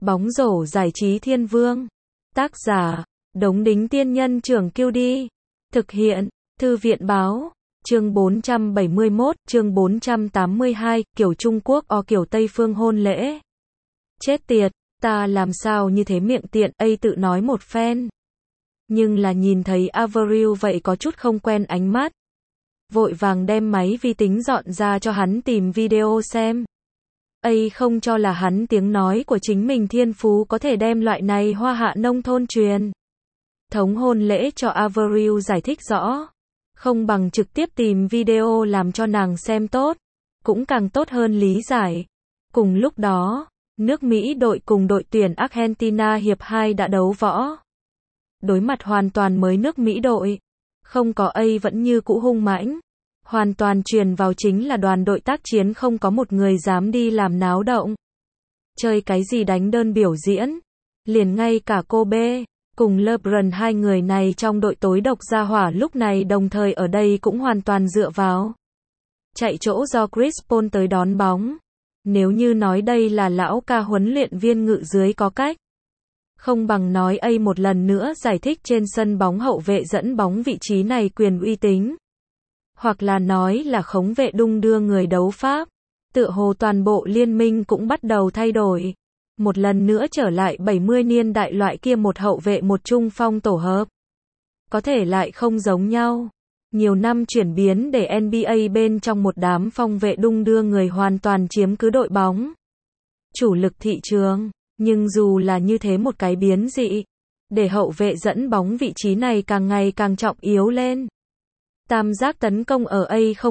Bóng rổ giải trí thiên vương. Tác giả, Đống Đính Tiên Nhân Trưởng Kiêu Đi. Thực hiện, Thư viện Báo. Chương 471, chương 482, kiểu Trung Quốc o kiểu Tây phương hôn lễ. Chết tiệt, ta làm sao như thế miệng tiện, ấy tự nói một phen. Nhưng là nhìn thấy Avril vậy có chút không quen ánh mắt. Vội vàng đem máy vi tính dọn ra cho hắn tìm video xem. Ấy không cho là hắn tiếng nói của chính mình thiên phú có thể đem loại này hoa hạ nông thôn truyền thống hôn lễ cho Avril giải thích rõ. Không bằng trực tiếp tìm video làm cho nàng xem tốt. Cũng càng tốt hơn lý giải. Cùng lúc đó, nước Mỹ đội cùng đội tuyển Argentina hiệp 2 đã đấu võ. Đối mặt hoàn toàn mới nước Mỹ đội. Không có A vẫn như cũ hung mãnh. Hoàn toàn truyền vào chính là đoàn đội tác chiến không có một người dám đi làm náo động. Chơi cái gì đánh đơn biểu diễn. Liền ngay cả cô B, cùng LeBron hai người này trong đội tối độc gia hỏa lúc này đồng thời ở đây cũng hoàn toàn dựa vào chạy chỗ do Chris Paul tới đón bóng. Nếu như nói đây là lão ca huấn luyện viên ngự dưới có cách. Không bằng nói A một lần nữa giải thích trên sân bóng hậu vệ dẫn bóng vị trí này quyền uy tín. Hoặc là nói là khống vệ đung đưa người đấu pháp. Tựa hồ toàn bộ liên minh cũng bắt đầu thay đổi. Một lần nữa trở lại 70 niên đại loại kia một hậu vệ một trung phong tổ hợp. Có thể lại không giống nhau. Nhiều năm chuyển biến để NBA bên trong một đám phong vệ đung đưa người hoàn toàn chiếm cứ đội bóng. Chủ lực thị trường. Nhưng dù là như thế một cái biến dị. Để hậu vệ dẫn bóng vị trí này càng ngày càng trọng yếu lên. Tam giác tấn công ở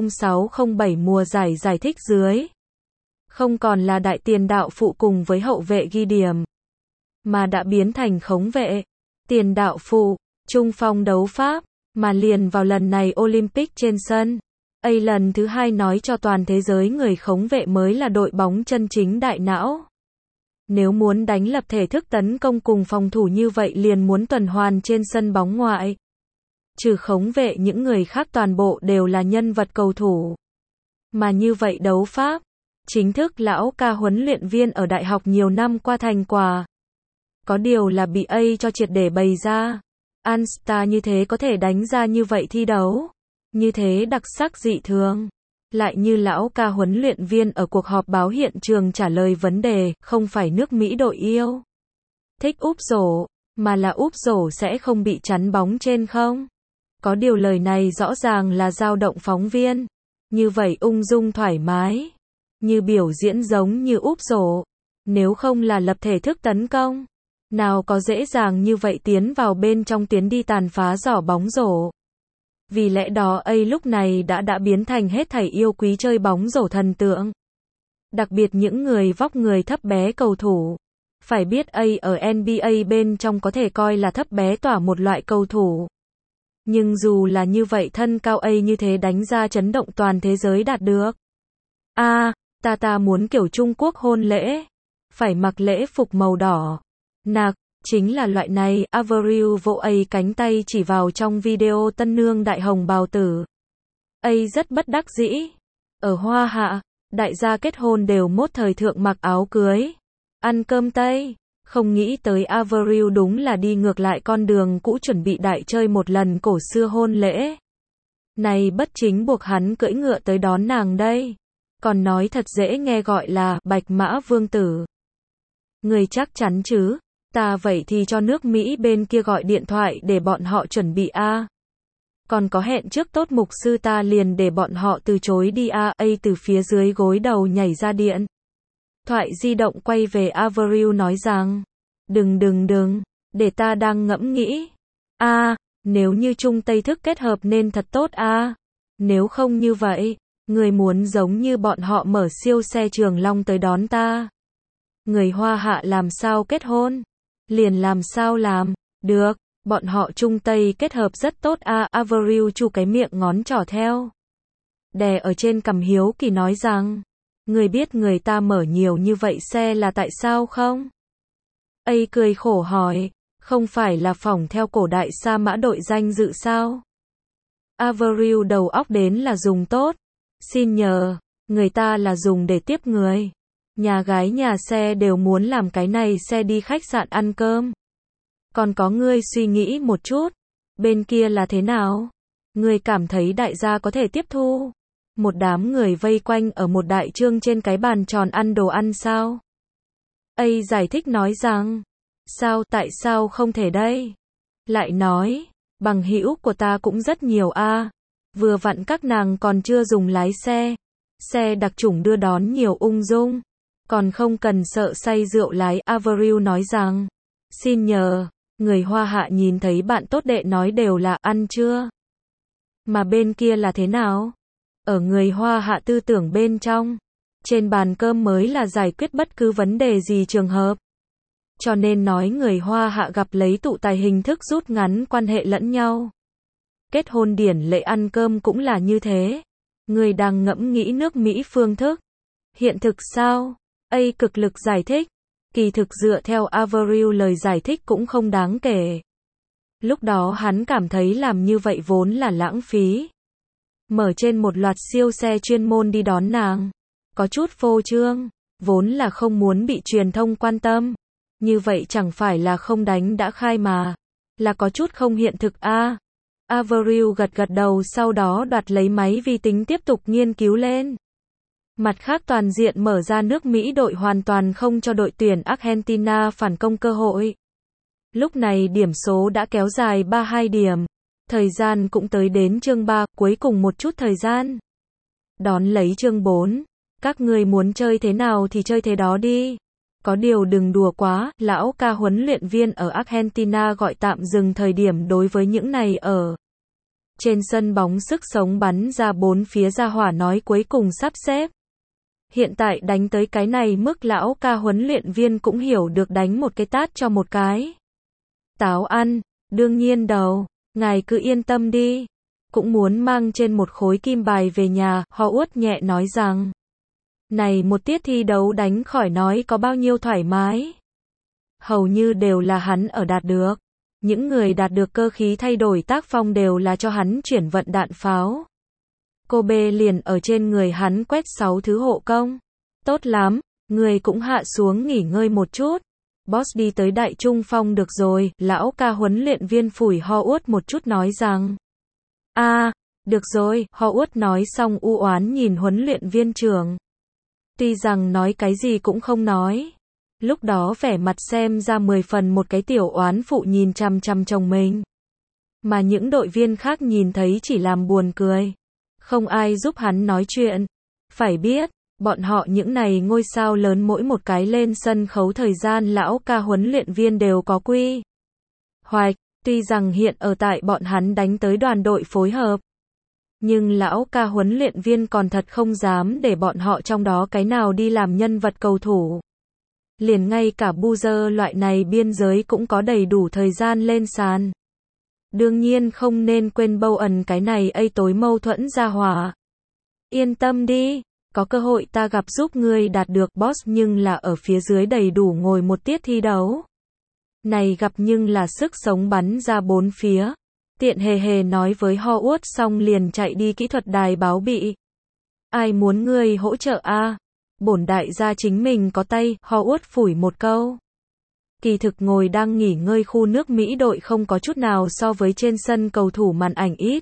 A0607 mùa giải thích dưới. Không còn là đại tiền đạo phụ cùng với hậu vệ ghi điểm. Mà đã biến thành khống vệ, tiền đạo phụ, trung phong đấu pháp. Mà liền vào lần này Olympic trên sân. A lần thứ hai nói cho toàn thế giới người khống vệ mới là đội bóng chân chính đại não. Nếu muốn đánh lập thể thức tấn công cùng phòng thủ như vậy liền muốn tuần hoàn trên sân bóng ngoại. Trừ khống vệ những người khác toàn bộ đều là nhân vật cầu thủ. Mà như vậy đấu pháp. Chính thức lão ca huấn luyện viên ở đại học nhiều năm qua thành quả. Có điều là bị A cho triệt để bày ra. All-Star như thế có thể đánh ra như vậy thi đấu. Như thế đặc sắc dị thường. Lại như lão ca huấn luyện viên ở cuộc họp báo hiện trường trả lời vấn đề, không phải nước Mỹ đội yêu thích úp rổ, mà là úp rổ sẽ không bị chắn bóng trên không. Có điều lời này rõ ràng là dao động phóng viên. Như vậy ung dung thoải mái. Như biểu diễn giống như úp rổ. Nếu không là lập thể thức tấn công. Nào có dễ dàng như vậy tiến vào bên trong tiến đi tàn phá giỏ bóng rổ. Vì lẽ đó A lúc này đã biến thành hết thảy yêu quý chơi bóng rổ thần tượng. Đặc biệt những người vóc người thấp bé cầu thủ. Phải biết A ở NBA bên trong có thể coi là thấp bé tỏa một loại cầu thủ. Nhưng dù là như vậy thân cao A như thế đánh ra chấn động toàn thế giới đạt được. Ta muốn kiểu Trung Quốc hôn lễ. Phải mặc lễ phục màu đỏ. Nạc, chính là loại này. Avril vỗ A cánh tay chỉ vào trong video tân nương đại hồng bào tử. A rất bất đắc dĩ. Ở Hoa Hạ, đại gia kết hôn đều mốt thời thượng mặc áo cưới. Ăn cơm Tây. Không nghĩ tới Avril đúng là đi ngược lại con đường cũ chuẩn bị đại chơi một lần cổ xưa hôn lễ. Này bất chính buộc hắn cưỡi ngựa tới đón nàng đây. Còn nói thật dễ nghe gọi là Bạch Mã Vương Tử. Người chắc chắn chứ? Ta vậy thì cho nước Mỹ bên kia gọi điện thoại để bọn họ chuẩn bị A. Còn có hẹn trước tốt mục sư ta liền để bọn họ từ chối đi A. A từ phía dưới gối đầu nhảy ra điện. Thoại di động quay về Avril nói rằng. Đừng, để ta đang ngẫm nghĩ. Nếu như Trung Tây thức kết hợp nên thật tốt Nếu không như vậy, người muốn giống như bọn họ mở siêu xe Trường Long tới đón ta. Người Hoa Hạ làm sao kết hôn? Liền làm sao làm? Được, bọn họ Trung Tây kết hợp rất tốt Avril chu cái miệng ngón trỏ theo. Đè ở trên cằm hiếu kỳ nói rằng. Người biết người ta mở nhiều như vậy xe là tại sao không? A cười khổ hỏi. Không phải là phỏng theo cổ đại Sa Mã đội danh dự sao? Avril đầu óc đến là dùng tốt. Xin nhờ, người ta là dùng để tiếp người. Nhà gái nhà xe đều muốn làm cái này xe đi khách sạn ăn cơm. Còn có ngươi suy nghĩ một chút, bên kia là thế nào? Ngươi cảm thấy đại gia có thể tiếp thu? Một đám người vây quanh ở một đại trương trên cái bàn tròn ăn đồ ăn sao? A giải thích nói rằng, tại sao không thể đây? Lại nói, bằng hữu của ta cũng rất nhiều a. Vừa vặn các nàng còn chưa dùng lái xe. Xe đặc chủng đưa đón nhiều ung dung. Còn không cần sợ say rượu lái. Avril nói rằng, xin nhờ, người Hoa Hạ nhìn thấy bạn tốt đệ nói đều là ăn chưa? Mà bên kia là thế nào? Ở người Hoa Hạ tư tưởng bên trong, trên bàn cơm mới là giải quyết bất cứ vấn đề gì trường hợp. Cho nên nói người Hoa Hạ gặp lấy tụ tài hình thức rút ngắn quan hệ lẫn nhau. Kết hôn điển lệ ăn cơm cũng là như thế. Người đang ngẫm nghĩ nước Mỹ phương thức. Hiện thực sao? A cực lực giải thích. Kỳ thực dựa theo Avril lời giải thích cũng không đáng kể. Lúc đó hắn cảm thấy làm như vậy vốn là lãng phí. Mở trên một loạt siêu xe chuyên môn đi đón nàng. Có chút phô trương. Vốn là không muốn bị truyền thông quan tâm. Như vậy chẳng phải là không đánh đã khai mà. Là có chút không hiện thực a. Avril gật đầu sau đó đoạt lấy máy vi tính tiếp tục nghiên cứu lên. Mặt khác toàn diện mở ra nước Mỹ đội hoàn toàn không cho đội tuyển Argentina phản công cơ hội. Lúc này điểm số đã kéo dài 32 điểm. Thời gian cũng tới đến chương 3, cuối cùng một chút thời gian. Đón lấy chương 4. Các ngươi muốn chơi thế nào thì chơi thế đó đi. Có điều đừng đùa quá, lão ca huấn luyện viên ở Argentina gọi tạm dừng thời điểm đối với những này ở trên sân bóng sức sống bắn ra bốn phía ra hỏa nói cuối cùng sắp xếp. Hiện tại đánh tới cái này mức lão ca huấn luyện viên cũng hiểu được đánh một cái tát cho một cái. Táo ăn, đương nhiên đầu, ngài cứ yên tâm đi. Cũng muốn mang trên một khối kim bài về nhà, họ uất nhẹ nói rằng. Này một tiết thi đấu đánh khỏi nói có bao nhiêu thoải mái. Hầu như đều là hắn ở đạt được. Những người đạt được cơ khí thay đổi tác phong đều là cho hắn chuyển vận đạn pháo. Kobe liền ở trên người hắn quét 6 thứ hộ công. Tốt lắm, người cũng hạ xuống nghỉ ngơi một chút. Boss đi tới đại trung phong được rồi, lão ca huấn luyện viên phủi ho uất một chút nói rằng. Được rồi, ho uất nói xong u oán nhìn huấn luyện viên trưởng. Tuy rằng nói cái gì cũng không nói. Lúc đó vẻ mặt xem ra 10 phần một cái tiểu oán phụ nhìn chằm chằm chồng mình. Mà những đội viên khác nhìn thấy chỉ làm buồn cười. Không ai giúp hắn nói chuyện. Phải biết, bọn họ những này ngôi sao lớn mỗi một cái lên sân khấu thời gian lão ca huấn luyện viên đều có quy hoạch. Tuy rằng hiện ở tại bọn hắn đánh tới đoàn đội phối hợp. Nhưng lão ca huấn luyện viên còn thật không dám để bọn họ trong đó cái nào đi làm nhân vật cầu thủ. Liền ngay cả Boozer loại này biên giới cũng có đầy đủ thời gian lên sàn. Đương nhiên không nên quên Bowen cái này tối mâu thuẫn ra hỏa. Yên tâm đi, có cơ hội ta gặp giúp ngươi đạt được boss nhưng là ở phía dưới đầy đủ ngồi một tiết thi đấu. Này gặp nhưng là sức sống bắn ra bốn phía. Tiện hề hề nói với ho uất xong liền chạy đi kỹ thuật đài báo bị. Ai muốn ngươi hỗ trợ a? Bổn đại gia chính mình có tay, ho uất phủi một câu. Kỳ thực ngồi đang nghỉ ngơi khu nước Mỹ đội không có chút nào so với trên sân cầu thủ màn ảnh ít.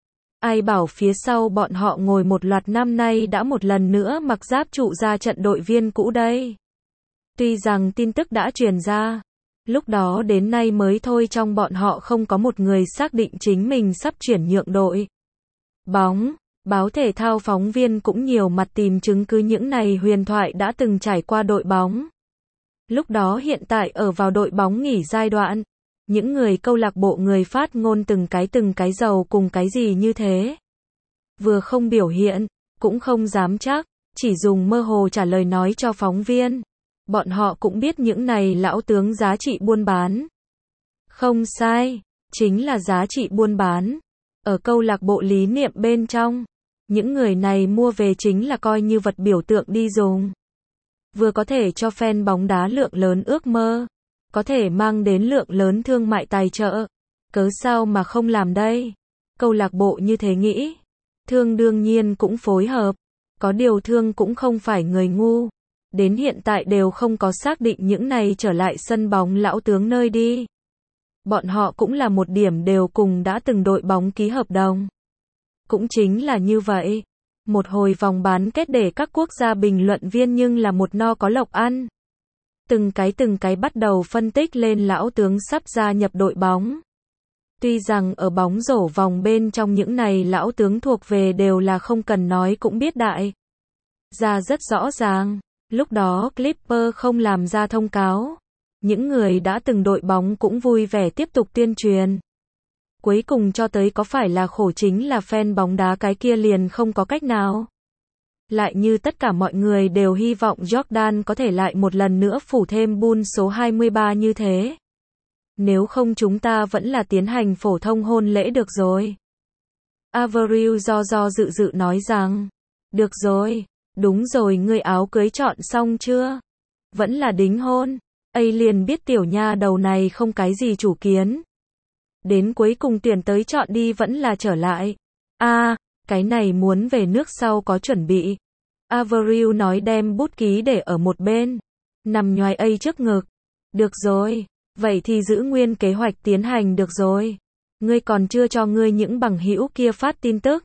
Ai bảo phía sau bọn họ ngồi một loạt năm nay đã một lần nữa mặc giáp trụ ra trận đội viên cũ đây. Tuy rằng tin tức đã truyền ra, lúc đó đến nay mới thôi trong bọn họ không có một người xác định chính mình sắp chuyển nhượng đội bóng. Báo thể thao phóng viên cũng nhiều mặt tìm chứng cứ những này huyền thoại đã từng trải qua đội bóng. Lúc đó hiện tại ở vào đội bóng nghỉ giai đoạn. Những người câu lạc bộ người phát ngôn từng cái giàu cùng cái gì như thế. Vừa không biểu hiện, cũng không dám chắc, chỉ dùng mơ hồ trả lời nói cho phóng viên. Bọn họ cũng biết những này lão tướng giá trị buôn bán. Không sai, chính là giá trị buôn bán. Ở câu lạc bộ lý niệm bên trong, những người này mua về chính là coi như vật biểu tượng đi dùng. Vừa có thể cho fan bóng đá lượng lớn ước mơ, có thể mang đến lượng lớn thương mại tài trợ. Cớ sao mà không làm đây? Câu lạc bộ như thế nghĩ. Thương đương nhiên cũng phối hợp. Có điều thương cũng không phải người ngu. Đến hiện tại đều không có xác định những này trở lại sân bóng lão tướng nơi đi. Bọn họ cũng là một điểm đều cùng đã từng đội bóng ký hợp đồng. Cũng chính là như vậy. Một hồi vòng bán kết để các quốc gia bình luận viên nhưng là một no có lộc ăn. Từng cái bắt đầu phân tích lên lão tướng sắp gia nhập đội bóng. Tuy rằng ở bóng rổ vòng bên trong những này lão tướng thuộc về đều là không cần nói cũng biết đại. Ra rất rõ ràng. Lúc đó Clipper không làm ra thông cáo. Những người đã từng đội bóng cũng vui vẻ tiếp tục tuyên truyền. Cuối cùng cho tới có phải là khổ chính là fan bóng đá cái kia liền không có cách nào. Lại như tất cả mọi người đều hy vọng Jordan có thể lại một lần nữa phủ thêm Bulls số 23 như thế. Nếu không chúng ta vẫn là tiến hành phổ thông hôn lễ được rồi. Avril do dự nói rằng, được rồi, đúng rồi ngươi áo cưới chọn xong chưa? Vẫn là đính hôn. Ấy liền biết tiểu nha đầu này không cái gì chủ kiến. Đến cuối cùng tuyển tới chọn đi vẫn là trở lại. Cái này muốn về nước sau có chuẩn bị. Avril nói đem bút ký để ở một bên. Nằm nhoài ấy trước ngực. Được rồi, vậy thì giữ nguyên kế hoạch tiến hành được rồi. Ngươi còn chưa cho ngươi những bằng hữu kia phát tin tức.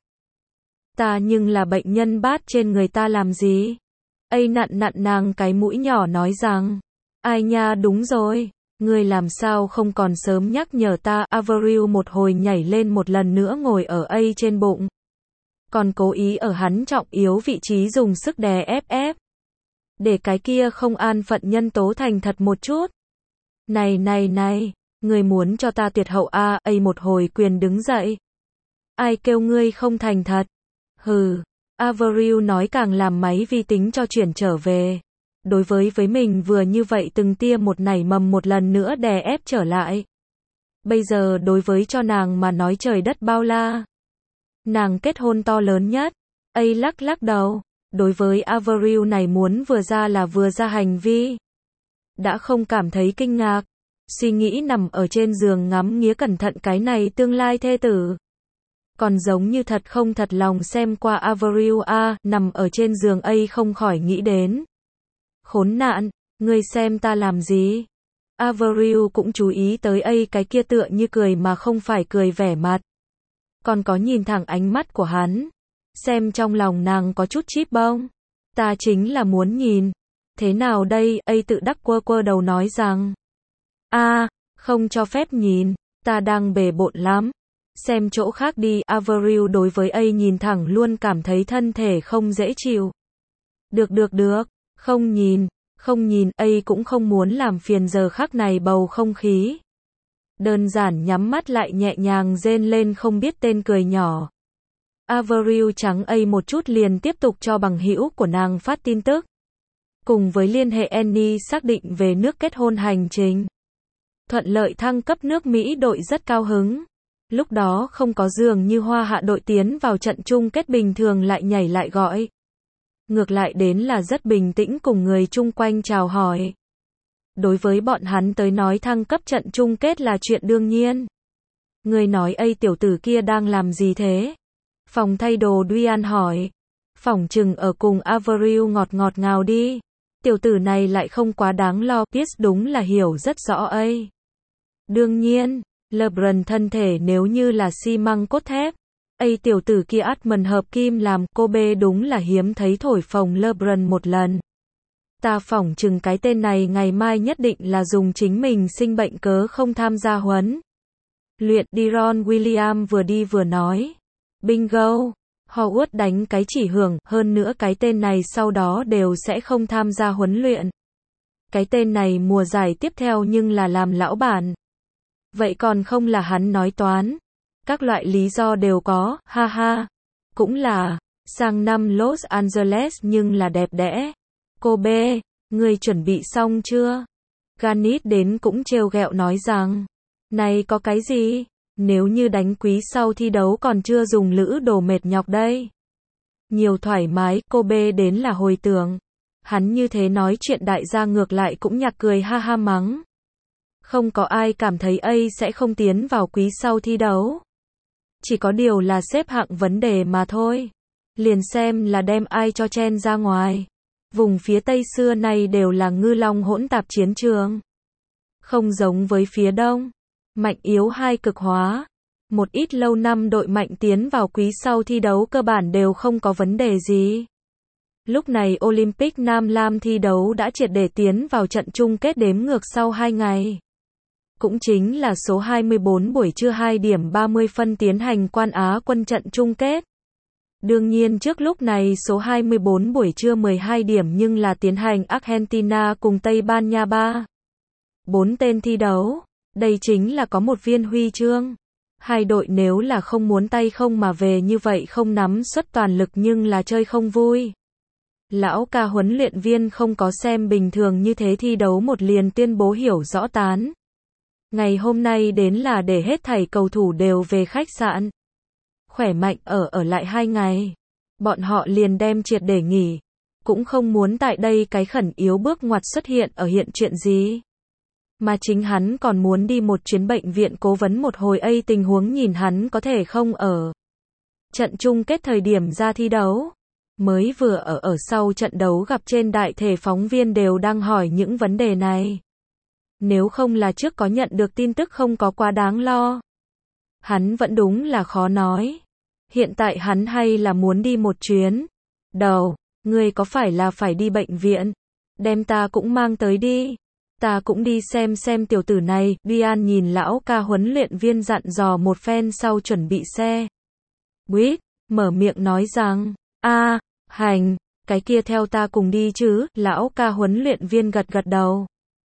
Ta nhưng là bệnh nhân bát trên người ta làm gì? Ấy nặn nàng cái mũi nhỏ nói rằng. Ai nha đúng rồi. Ngươi làm sao không còn sớm nhắc nhở ta. Avril một hồi nhảy lên một lần nữa ngồi ở ấy trên bụng. Còn cố ý ở hắn trọng yếu vị trí dùng sức đè ép. Để cái kia không an phận nhân tố thành thật một chút. Này, ngươi muốn cho ta tuyệt hậu ấy một hồi quyền đứng dậy. Ai kêu ngươi không thành thật? Hừ, Avril nói càng làm máy vi tính cho chuyển trở về. Đối với mình vừa như vậy từng tia một nảy mầm một lần nữa đè ép trở lại. Bây giờ đối với cho nàng mà nói trời đất bao la. Nàng kết hôn to lớn nhất. Ấy lắc đầu. Đối với Avril này muốn vừa ra là vừa ra hành vi. Đã không cảm thấy kinh ngạc. Suy nghĩ nằm ở trên giường ngắm nghía cẩn thận cái này tương lai thê tử. Còn giống như thật không thật lòng xem qua Avril nằm ở trên giường ấy không khỏi nghĩ đến. Khốn nạn, ngươi xem ta làm gì? Avril cũng chú ý tới ấy cái kia tựa như cười mà không phải cười vẻ mặt. Còn có nhìn thẳng ánh mắt của hắn. Xem trong lòng nàng có chút chíp bông. Ta chính là muốn nhìn. Thế nào đây? Ấy tự đắc quơ đầu nói rằng. Không cho phép nhìn. Ta đang bề bộn lắm. Xem chỗ khác đi. Avril đối với ấy nhìn thẳng luôn cảm thấy thân thể không dễ chịu. Được. Không nhìn, ấy cũng không muốn làm phiền giờ khắc này bầu không khí. Đơn giản nhắm mắt lại nhẹ nhàng rên lên không biết tên cười nhỏ. Avril trắng ấy một chút liền tiếp tục cho bằng hữu của nàng phát tin tức. Cùng với liên hệ Annie xác định về nước kết hôn hành trình. Thuận lợi thăng cấp nước Mỹ đội rất cao hứng. Lúc đó không có dường như Hoa Hạ đội tiến vào trận chung kết bình thường lại nhảy lại gọi. Ngược lại đến là rất bình tĩnh cùng người chung quanh chào hỏi. Đối với bọn hắn tới nói thăng cấp trận chung kết là chuyện đương nhiên. Người nói ấy tiểu tử kia đang làm gì thế? Phòng thay đồ Duyan hỏi. Phỏng chừng ở cùng Avril ngọt ngào đi. Tiểu tử này lại không quá đáng lo. Pierce đúng là hiểu rất rõ ấy. Đương nhiên, LeBron thân thể nếu như là xi măng cốt thép. Ấy tiểu tử kia Atman hợp kim làm. Kobe đúng là hiếm thấy thổi phồng LeBron một lần. Ta phỏng chừng cái tên này ngày mai nhất định là dùng chính mình sinh bệnh cớ không tham gia huấn luyện. Deron Williams vừa đi vừa nói. Bingo. Howard đánh cái chỉ hưởng, hơn nữa cái tên này sau đó đều sẽ không tham gia huấn luyện. Cái tên này mùa giải tiếp theo nhưng là làm lão bản. Vậy còn không là hắn nói toán. Các loại lý do đều có, ha. Cũng là, sang năm Los Angeles nhưng là đẹp đẽ. Kobe, ngươi chuẩn bị xong chưa? Garnett đến cũng trêu ghẹo nói rằng, này có cái gì? Nếu như đánh quý sau thi đấu còn chưa dùng lữ đồ mệt nhọc đây. Nhiều thoải mái, Kobe đến là hồi tưởng. Hắn như thế nói chuyện đại gia ngược lại cũng nhạc cười ha mắng. Không có ai cảm thấy ấy sẽ không tiến vào quý sau thi đấu. Chỉ có điều là xếp hạng vấn đề mà thôi. Liền xem là đem ai cho chen ra ngoài. Vùng phía Tây xưa nay đều là ngư long hỗn tạp chiến trường. Không giống với phía Đông. Mạnh yếu hai cực hóa. Một ít lâu năm đội mạnh tiến vào quý sau thi đấu cơ bản đều không có vấn đề gì. Lúc này Olympic Nam Lam thi đấu đã triệt để tiến vào trận chung kết đếm ngược sau 2 ngày. Cũng chính là số 24 buổi trưa 2 điểm 30 phân tiến hành Quan Á quân trận chung kết. Đương nhiên trước lúc này số 24 buổi trưa 12 điểm nhưng là tiến hành Argentina cùng Tây Ban Nha 4 tên thi đấu. Đây chính là có một viên huy chương. Hai đội nếu là không muốn tay không mà về như vậy không nắm suất toàn lực nhưng là chơi không vui. Lão ca huấn luyện viên không có xem bình thường như thế thi đấu một liền tuyên bố hiểu rõ tán. Ngày hôm nay đến là để hết thảy cầu thủ đều về khách sạn. Khỏe mạnh ở lại 2 ngày. Bọn họ liền đem triệt để nghỉ. Cũng không muốn tại đây cái khẩn yếu bước ngoặt xuất hiện ở hiện chuyện gì. Mà chính hắn còn muốn đi một chuyến bệnh viện cố vấn một hồi tình huống nhìn hắn có thể không ở trận chung kết thời điểm ra thi đấu. Mới vừa ở sau trận đấu gặp trên đại thể phóng viên đều đang hỏi những vấn đề này. Nếu không là trước có nhận được tin tức không có quá đáng lo. Hắn vẫn đúng là khó nói. Hiện tại hắn hay là muốn đi một chuyến. Đầu, ngươi có phải là phải đi bệnh viện? Đem ta cũng mang tới đi. Ta cũng đi xem tiểu tử này. Dian nhìn lão ca huấn luyện viên dặn dò một phen sau chuẩn bị xe buýt, mở miệng nói rằng, hành, cái kia theo ta cùng đi chứ, lão ca huấn luyện viên gật gật đầu.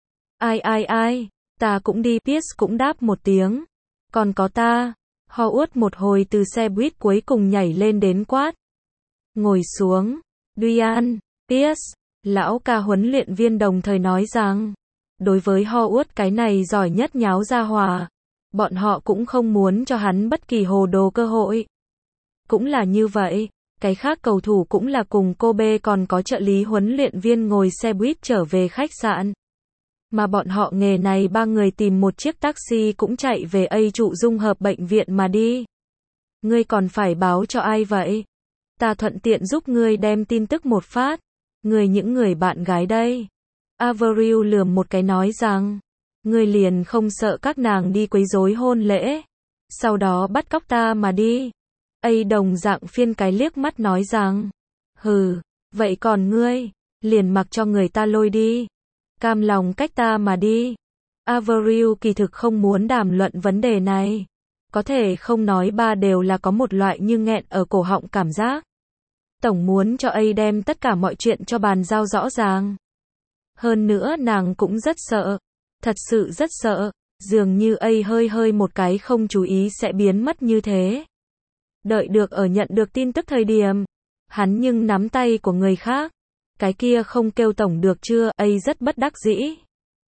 Ai, ta cũng đi, Pierce cũng đáp một tiếng. Còn có ta, Howard một hồi từ xe buýt cuối cùng nhảy lên đến quát. Ngồi xuống, Dian, Pierce, lão ca huấn luyện viên đồng thời nói rằng, đối với Howard cái này giỏi nhất nháo ra hỏa, bọn họ cũng không muốn cho hắn bất kỳ hồ đồ cơ hội. Cũng là như vậy, cái khác cầu thủ cũng là cùng Kobe còn có trợ lý huấn luyện viên ngồi xe buýt trở về khách sạn. Mà bọn họ nghề này 3 người tìm một chiếc taxi cũng chạy về trụ dung hợp bệnh viện mà đi. Ngươi còn phải báo cho ai vậy? Ta thuận tiện giúp ngươi đem tin tức một phát. Những người bạn gái đây. Avril lườm một cái nói rằng, ngươi liền không sợ các nàng đi quấy rối hôn lễ, sau đó bắt cóc ta mà đi. Đồng dạng phiên cái liếc mắt nói rằng, hừ, vậy còn ngươi, liền mặc cho người ta lôi đi. Cam lòng cách ta mà đi. Avril kỳ thực không muốn đàm luận vấn đề này. Có thể không nói ba đều là có một loại như nghẹn ở cổ họng cảm giác. Tổng muốn cho đem tất cả mọi chuyện cho bàn giao rõ ràng. Hơn nữa nàng cũng rất sợ. Thật sự rất sợ. Dường như hơi một cái không chú ý sẽ biến mất như thế. Đợi được nhận được tin tức thời điểm. Hắn nhưng nắm tay của người khác. Cái kia không kêu tổng được chưa, rất bất đắc dĩ.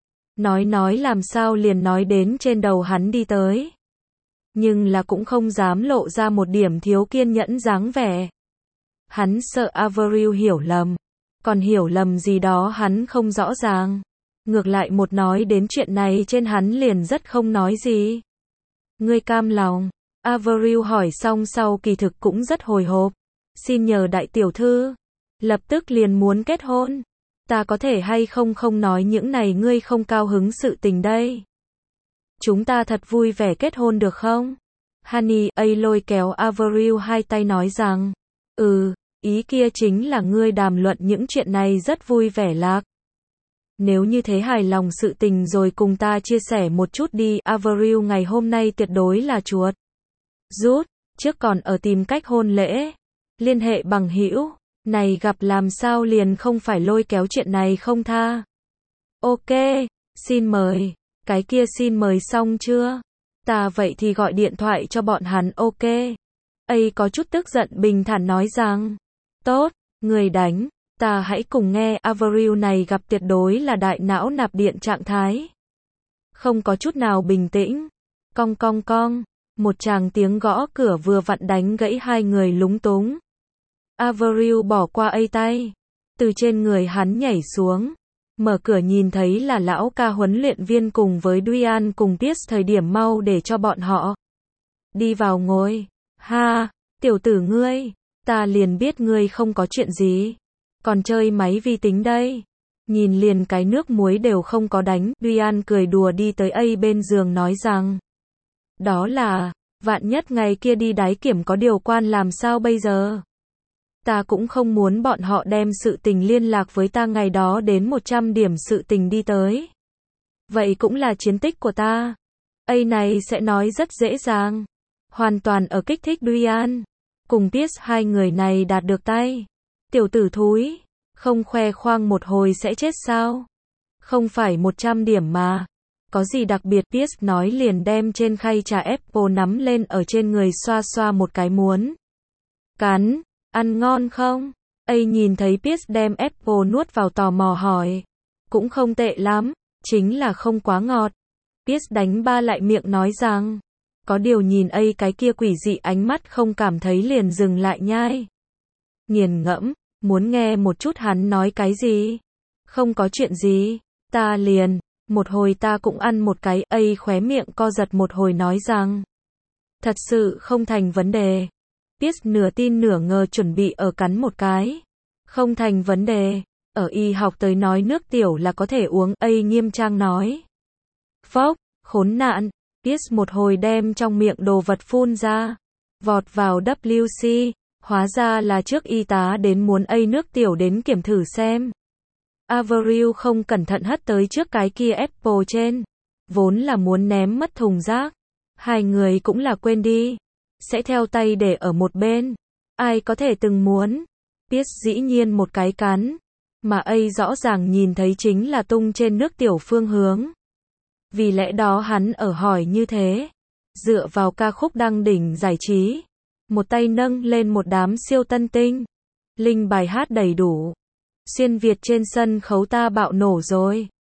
Nói làm sao liền nói đến trên đầu hắn đi tới. Nhưng là cũng không dám lộ ra một điểm thiếu kiên nhẫn dáng vẻ. Hắn sợ Avril hiểu lầm. Còn hiểu lầm gì đó hắn không rõ ràng. Ngược lại một nói đến chuyện này trên hắn liền rất không nói gì. Ngươi cam lòng. Avril hỏi xong sau kỳ thực cũng rất hồi hộp. Xin nhờ đại tiểu thư. Lập tức liền muốn kết hôn. Ta có thể hay không nói những này ngươi không cao hứng sự tình đây. Chúng ta thật vui vẻ kết hôn được không? Honey, lôi kéo Avril hai tay nói rằng, ý kia chính là ngươi đàm luận những chuyện này rất vui vẻ lạc. Nếu như thế hài lòng sự tình rồi cùng ta chia sẻ một chút đi. Avril ngày hôm nay tuyệt đối là chuột rút, trước còn ở tìm cách hôn lễ, liên hệ bằng hữu. Này gặp làm sao liền không phải lôi kéo chuyện này không tha. Ok, xin mời. Cái kia xin mời xong chưa? Ta vậy thì gọi điện thoại cho bọn hắn. Ok. Có chút tức giận bình thản nói rằng, tốt, người đánh, ta hãy cùng nghe. Avril này gặp tuyệt đối là đại não nạp điện trạng thái. Không có chút nào bình tĩnh. Cong. Một tràng tiếng gõ cửa vừa vặn đánh gãy hai người lúng túng. Avril bỏ qua tay. Từ trên người hắn nhảy xuống. Mở cửa nhìn thấy là lão ca huấn luyện viên cùng với Dian cùng Pierce thời điểm mau để cho bọn họ đi vào ngồi. Ha, tiểu tử ngươi, ta liền biết ngươi không có chuyện gì. Còn chơi máy vi tính đây. Nhìn liền cái nước muối đều không có đánh, Duyan cười đùa đi tới A bên giường nói rằng. Đó là, vạn nhất ngày kia đi đái kiểm có điều quan làm sao bây giờ? Ta cũng không muốn bọn họ đem sự tình liên lạc với ta ngày đó đến 100 điểm sự tình đi tới. Vậy cũng là chiến tích của ta. A này sẽ nói rất dễ dàng. Hoàn toàn ở kích thích Duyan. Cùng Pierce hai người này đạt được tay. Tiểu tử thúi, không khoe khoang một hồi sẽ chết sao? Không phải 100 điểm mà. Có gì đặc biệt, Pierce nói liền đem trên khay trà Apple nắm lên ở trên người xoa xoa một cái muốn. Cắn, ăn ngon không? A nhìn thấy Pierce đem Apple nuốt vào tò mò hỏi. Cũng không tệ lắm, chính là không quá ngọt. Pierce đánh ba lại miệng nói rằng. Có điều nhìn A cái kia quỷ dị ánh mắt không cảm thấy liền dừng lại nhai. Nghiền ngẫm, muốn nghe một chút hắn nói cái gì? Không có chuyện gì, ta liền, một hồi ta cũng ăn một cái. A khóe miệng co giật một hồi nói rằng. Thật sự không thành vấn đề. Pierce nửa tin nửa ngờ chuẩn bị ở cắn một cái. Không thành vấn đề, ở y học tới nói nước tiểu là có thể uống. A nghiêm trang nói. Phốc, khốn nạn. Pierce một hồi đem trong miệng đồ vật phun ra. Vọt vào WC. Hóa ra là trước y tá đến muốn A nước tiểu đến kiểm thử xem. Avril không cẩn thận hất tới trước cái kia Apple trên. Vốn là muốn ném mất thùng rác. Hai người cũng là quên đi. Sẽ theo tay để ở một bên. Ai có thể từng muốn. Pierce dĩ nhiên một cái cắn. Mà A rõ ràng nhìn thấy chính là tung trên nước tiểu phương hướng. Vì lẽ đó hắn ở hỏi như thế. Dựa vào ca khúc đăng đỉnh giải trí. Một tay nâng lên một đám siêu tân tinh. Linh bài hát đầy đủ. Xuyên Việt trên sân khấu ta bạo nổ rồi.